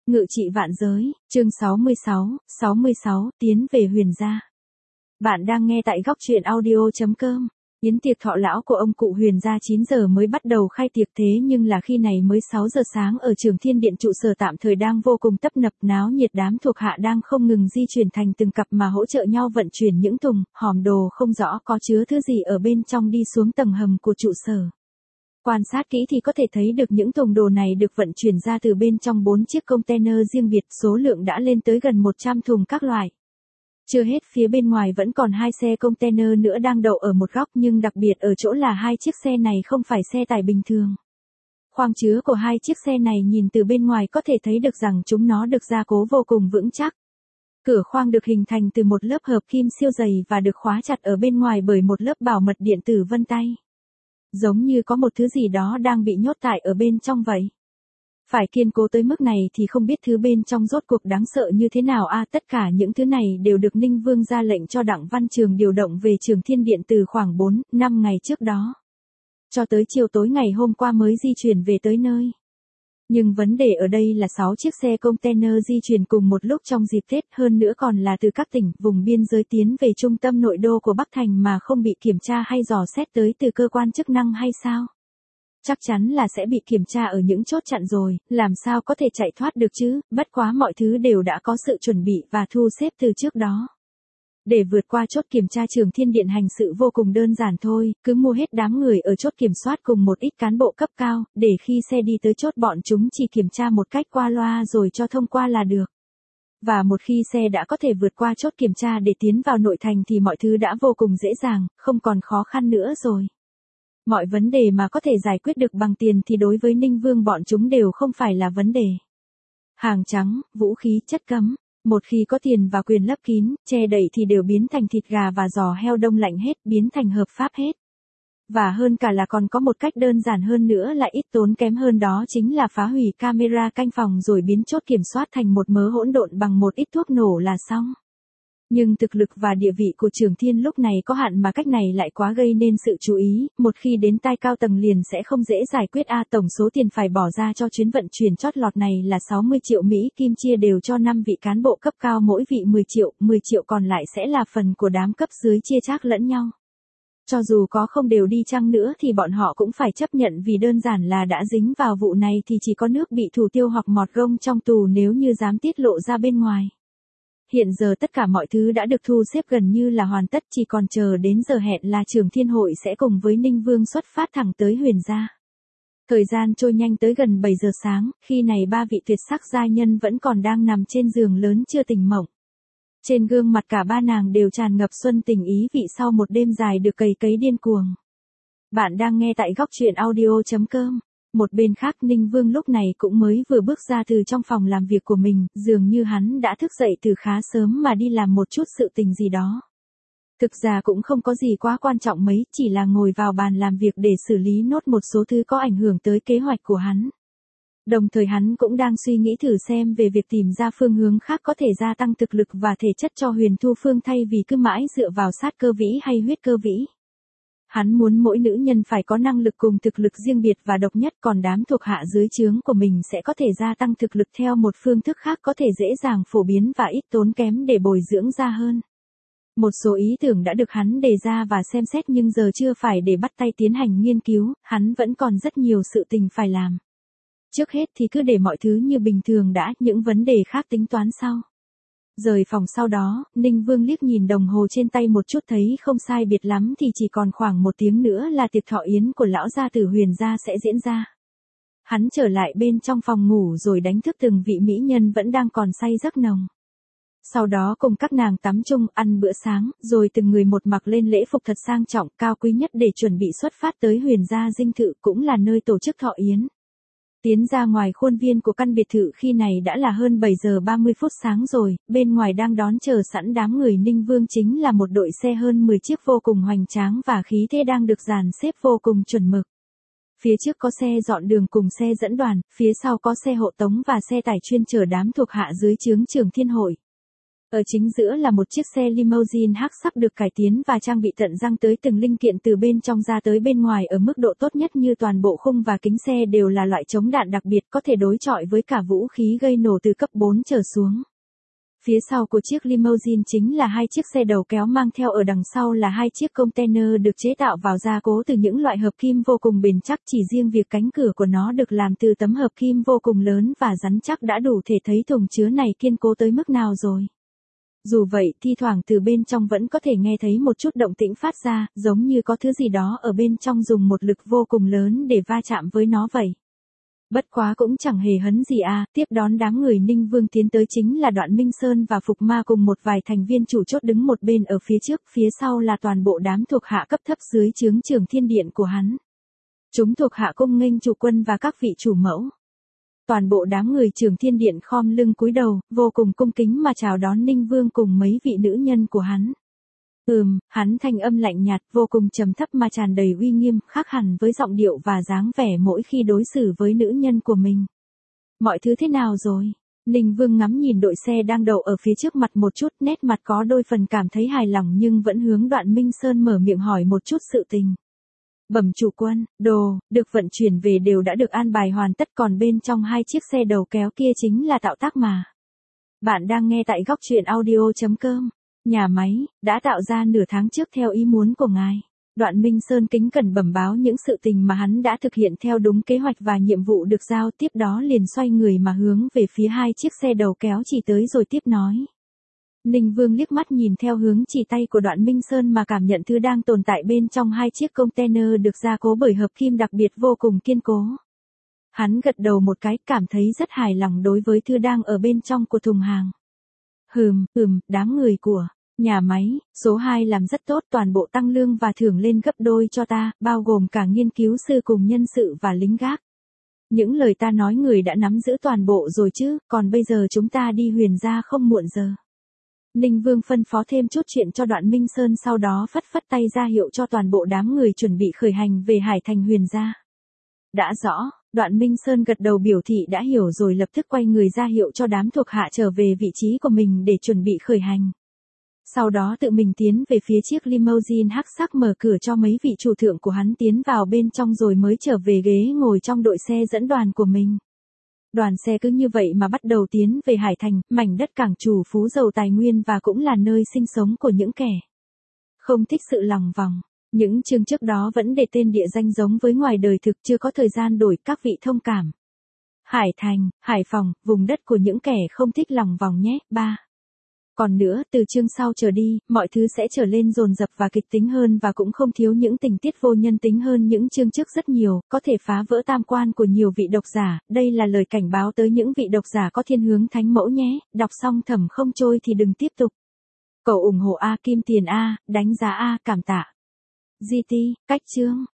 Ngự trị vạn giới, chương 66, tiến về Huyền gia. Bạn đang nghe tại góc truyện audio.com. Yến tiệc thọ lão của ông cụ Huyền gia 9 giờ mới bắt đầu khai tiệc, thế nhưng là khi này mới 6 giờ sáng ở Trường Thiên Điện trụ sở tạm thời đang vô cùng tấp nập náo nhiệt, đám thuộc hạ đang không ngừng di chuyển thành từng cặp mà hỗ trợ nhau vận chuyển những thùng, hòm đồ không rõ có chứa thứ gì ở bên trong đi xuống tầng hầm của trụ sở. Quan sát kỹ thì có thể thấy được những thùng đồ này được vận chuyển ra từ bên trong 4 chiếc container riêng biệt, số lượng đã lên tới gần 100 thùng các loại. Chưa hết, phía bên ngoài vẫn còn 2 xe container nữa đang đậu ở một góc, nhưng đặc biệt ở chỗ là 2 chiếc xe này không phải xe tải bình thường. Khoang chứa của 2 chiếc xe này nhìn từ bên ngoài có thể thấy được rằng chúng nó được gia cố vô cùng vững chắc. Cửa khoang được hình thành từ một lớp hợp kim siêu dày và được khóa chặt ở bên ngoài bởi một lớp bảo mật điện tử vân tay. Giống như có một thứ gì đó đang bị nhốt tại ở bên trong vậy. Phải kiên cố tới mức này thì không biết thứ bên trong rốt cuộc đáng sợ như thế nào a. Tất cả những thứ này đều được Ninh Vương ra lệnh cho Đặng Văn Trường điều động về Trường Thiên Điện từ khoảng 4-5 ngày trước đó. Cho tới chiều tối ngày hôm qua mới di chuyển về tới nơi. Nhưng vấn đề ở đây là 6 chiếc xe container di chuyển cùng một lúc trong dịp Tết, hơn nữa còn là từ các tỉnh, vùng biên giới tiến về trung tâm nội đô của Bắc Thành mà không bị kiểm tra hay dò xét tới từ cơ quan chức năng hay sao? Chắc chắn là sẽ bị kiểm tra ở những chốt chặn rồi, làm sao có thể chạy thoát được chứ, bất quá mọi thứ đều đã có sự chuẩn bị và thu xếp từ trước đó. Để vượt qua chốt kiểm tra, Trường Thiên Điện hành sự vô cùng đơn giản thôi, cứ mua hết đám người ở chốt kiểm soát cùng một ít cán bộ cấp cao, để khi xe đi tới chốt bọn chúng chỉ kiểm tra một cách qua loa rồi cho thông qua là được. Và một khi xe đã có thể vượt qua chốt kiểm tra để tiến vào nội thành thì mọi thứ đã vô cùng dễ dàng, không còn khó khăn nữa rồi. Mọi vấn đề mà có thể giải quyết được bằng tiền thì đối với Ninh Vương bọn chúng đều không phải là vấn đề. Hàng trắng, vũ khí, chất cấm. Một khi có tiền và quyền lấp kín, che đậy thì đều biến thành thịt gà và giò heo đông lạnh hết, biến thành hợp pháp hết. Và hơn cả là còn có một cách đơn giản hơn nữa là ít tốn kém hơn, đó chính là phá hủy camera canh phòng rồi biến chốt kiểm soát thành một mớ hỗn độn bằng một ít thuốc nổ là xong. Nhưng thực lực và địa vị của Trường Thiên lúc này có hạn mà cách này lại quá gây nên sự chú ý, một khi đến tai cao tầng liền sẽ không dễ giải quyết a. Tổng số tiền phải bỏ ra cho chuyến vận chuyển chót lọt này là 60 triệu Mỹ Kim, chia đều cho 5 vị cán bộ cấp cao mỗi vị 10 triệu còn lại sẽ là phần của đám cấp dưới chia chác lẫn nhau. Cho dù có không đều đi chăng nữa thì bọn họ cũng phải chấp nhận, vì đơn giản là đã dính vào vụ này thì chỉ có nước bị thủ tiêu hoặc mọt gông trong tù nếu như dám tiết lộ ra bên ngoài. Hiện giờ tất cả mọi thứ đã được thu xếp gần như là hoàn tất, chỉ còn chờ đến giờ hẹn là Trường Thiên hội sẽ cùng với Ninh Vương xuất phát thẳng tới Huyền gia. Thời gian trôi nhanh tới gần 7 giờ sáng, khi này 3 vị tuyệt sắc giai nhân vẫn còn đang nằm trên giường lớn chưa tỉnh mộng. Trên gương mặt cả ba nàng đều tràn ngập xuân tình ý vị sau một đêm dài được cày cấy điên cuồng. Bạn đang nghe tại góc truyện audio.com. Một bên khác, Ninh Vương lúc này cũng mới vừa bước ra từ trong phòng làm việc của mình, dường như hắn đã thức dậy từ khá sớm mà đi làm một chút sự tình gì đó. Thực ra cũng không có gì quá quan trọng mấy, chỉ là ngồi vào bàn làm việc để xử lý nốt một số thứ có ảnh hưởng tới kế hoạch của hắn. Đồng thời hắn cũng đang suy nghĩ thử xem về việc tìm ra phương hướng khác có thể gia tăng thực lực và thể chất cho Huyền Thu Phương thay vì cứ mãi dựa vào sát cơ vĩ hay huyết cơ vĩ. Hắn muốn mỗi nữ nhân phải có năng lực cùng thực lực riêng biệt và độc nhất, còn đám thuộc hạ dưới trướng của mình sẽ có thể gia tăng thực lực theo một phương thức khác có thể dễ dàng phổ biến và ít tốn kém để bồi dưỡng ra hơn. Một số ý tưởng đã được hắn đề ra và xem xét nhưng giờ chưa phải để bắt tay tiến hành nghiên cứu, hắn vẫn còn rất nhiều sự tình phải làm. Trước hết thì cứ để mọi thứ như bình thường đã, những vấn đề khác tính toán sau. Rời phòng sau đó, Ninh Vương liếc nhìn đồng hồ trên tay một chút, thấy không sai biệt lắm thì chỉ còn khoảng 1 tiếng nữa là tiệc thọ yến của lão gia tử Huyền gia sẽ diễn ra. Hắn trở lại bên trong phòng ngủ rồi đánh thức từng vị mỹ nhân vẫn đang còn say giấc nồng. Sau đó cùng các nàng tắm chung, ăn bữa sáng, rồi từng người một mặc lên lễ phục thật sang trọng, cao quý nhất để chuẩn bị xuất phát tới Huyền gia dinh thự, cũng là nơi tổ chức thọ yến. Tiến ra ngoài khuôn viên của căn biệt thự khi này đã là hơn 7 giờ 30 phút sáng rồi, bên ngoài đang đón chờ sẵn đám người Ninh Vương chính là một đội xe hơn 10 chiếc vô cùng hoành tráng và khí thế đang được dàn xếp vô cùng chuẩn mực. Phía trước có xe dọn đường cùng xe dẫn đoàn, phía sau có xe hộ tống và xe tải chuyên chở đám thuộc hạ dưới trướng Trường Thiên hội. Ở chính giữa là một chiếc xe limousine hắc sắc được cải tiến và trang bị tận răng tới từng linh kiện từ bên trong ra tới bên ngoài ở mức độ tốt nhất, như toàn bộ khung và kính xe đều là loại chống đạn đặc biệt có thể đối chọi với cả vũ khí gây nổ từ cấp 4 trở xuống. Phía sau của chiếc limousine chính là hai chiếc xe đầu kéo, mang theo ở đằng sau là hai chiếc container được chế tạo vào gia cố từ những loại hợp kim vô cùng bền chắc. Chỉ riêng việc cánh cửa của nó được làm từ tấm hợp kim vô cùng lớn và rắn chắc đã đủ thể thấy thùng chứa này kiên cố tới mức nào rồi. Dù vậy, thi thoảng từ bên trong vẫn có thể nghe thấy một chút động tĩnh phát ra, giống như có thứ gì đó ở bên trong dùng một lực vô cùng lớn để va chạm với nó vậy. Bất quá cũng chẳng hề hấn gì à, tiếp đón đám người Ninh Vương tiến tới chính là Đoạn Minh Sơn và Phục Ma cùng một vài thành viên chủ chốt đứng một bên ở phía trước, phía sau là toàn bộ đám thuộc hạ cấp thấp dưới trướng Trường Thiên Điện của hắn. Chúng thuộc hạ cung nghênh chủ quân và các vị chủ mẫu. Toàn bộ đám người Trường Thiên Điện khom lưng cúi đầu, vô cùng cung kính mà chào đón Ninh Vương cùng mấy vị nữ nhân của hắn. Hắn thanh âm lạnh nhạt, vô cùng trầm thấp mà tràn đầy uy nghiêm, khác hẳn với giọng điệu và dáng vẻ mỗi khi đối xử với nữ nhân của mình. Mọi thứ thế nào rồi? Ninh Vương ngắm nhìn đội xe đang đậu ở phía trước mặt một chút, nét mặt có đôi phần cảm thấy hài lòng nhưng vẫn hướng Đoạn Minh Sơn mở miệng hỏi một chút sự tình. Bẩm chủ quân, đồ được vận chuyển về đều đã được an bài hoàn tất, còn bên trong hai chiếc xe đầu kéo kia chính là tạo tác mà. Bạn đang nghe tại góc truyện audio.com. Nhà máy đã tạo ra nửa tháng trước theo ý muốn của ngài. Đoạn Minh Sơn kính cẩn bẩm báo những sự tình mà hắn đã thực hiện theo đúng kế hoạch và nhiệm vụ được giao, tiếp đó liền xoay người mà hướng về phía hai chiếc xe đầu kéo chỉ tới rồi tiếp nói. Ninh Vương liếc mắt nhìn theo hướng chỉ tay của Đoạn Minh Sơn mà cảm nhận thứ đang tồn tại bên trong hai chiếc container được gia cố bởi hợp kim đặc biệt vô cùng kiên cố. Hắn gật đầu một cái, cảm thấy rất hài lòng đối với thứ đang ở bên trong của thùng hàng. Đám người của nhà máy số 2 làm rất tốt, toàn bộ tăng lương và thưởng lên gấp đôi cho ta, bao gồm cả nghiên cứu sư cùng nhân sự và lính gác. Những lời ta nói người đã nắm giữ toàn bộ rồi chứ, còn bây giờ chúng ta đi Huyền gia không muộn giờ. Ninh Vương phân phó thêm chút chuyện cho Đoạn Minh Sơn, sau đó phất phất tay ra hiệu cho toàn bộ đám người chuẩn bị khởi hành về Hải Thành Huyền gia. Đã rõ. Đoạn Minh Sơn gật đầu biểu thị đã hiểu rồi, lập tức quay người ra hiệu cho đám thuộc hạ trở về vị trí của mình để chuẩn bị khởi hành. Sau đó tự mình tiến về phía chiếc limousine hắc sắc, mở cửa cho mấy vị chủ thượng của hắn tiến vào bên trong rồi mới trở về ghế ngồi trong đội xe dẫn đoàn của mình. Đoàn xe cứ như vậy mà bắt đầu tiến về Hải Thành, mảnh đất cảng chủ phú giàu tài nguyên và cũng là nơi sinh sống của những kẻ không thích sự lòng vòng. Những chương trước đó vẫn để tên địa danh giống với ngoài đời thực, chưa có thời gian đổi, các vị thông cảm. Hải Thành, Hải Phòng, vùng đất của những kẻ không thích lòng vòng nhé. 3. Còn nữa, từ chương sau trở đi, mọi thứ sẽ trở lên dồn dập và kịch tính hơn và cũng không thiếu những tình tiết vô nhân tính hơn những chương trước rất nhiều, có thể phá vỡ tam quan của nhiều vị độc giả. Đây là lời cảnh báo tới những vị độc giả có thiên hướng thánh mẫu nhé, đọc xong thầm không trôi thì đừng tiếp tục. Cầu ủng hộ A, kim tiền A, đánh giá A, cảm tạ. GT, cách chương.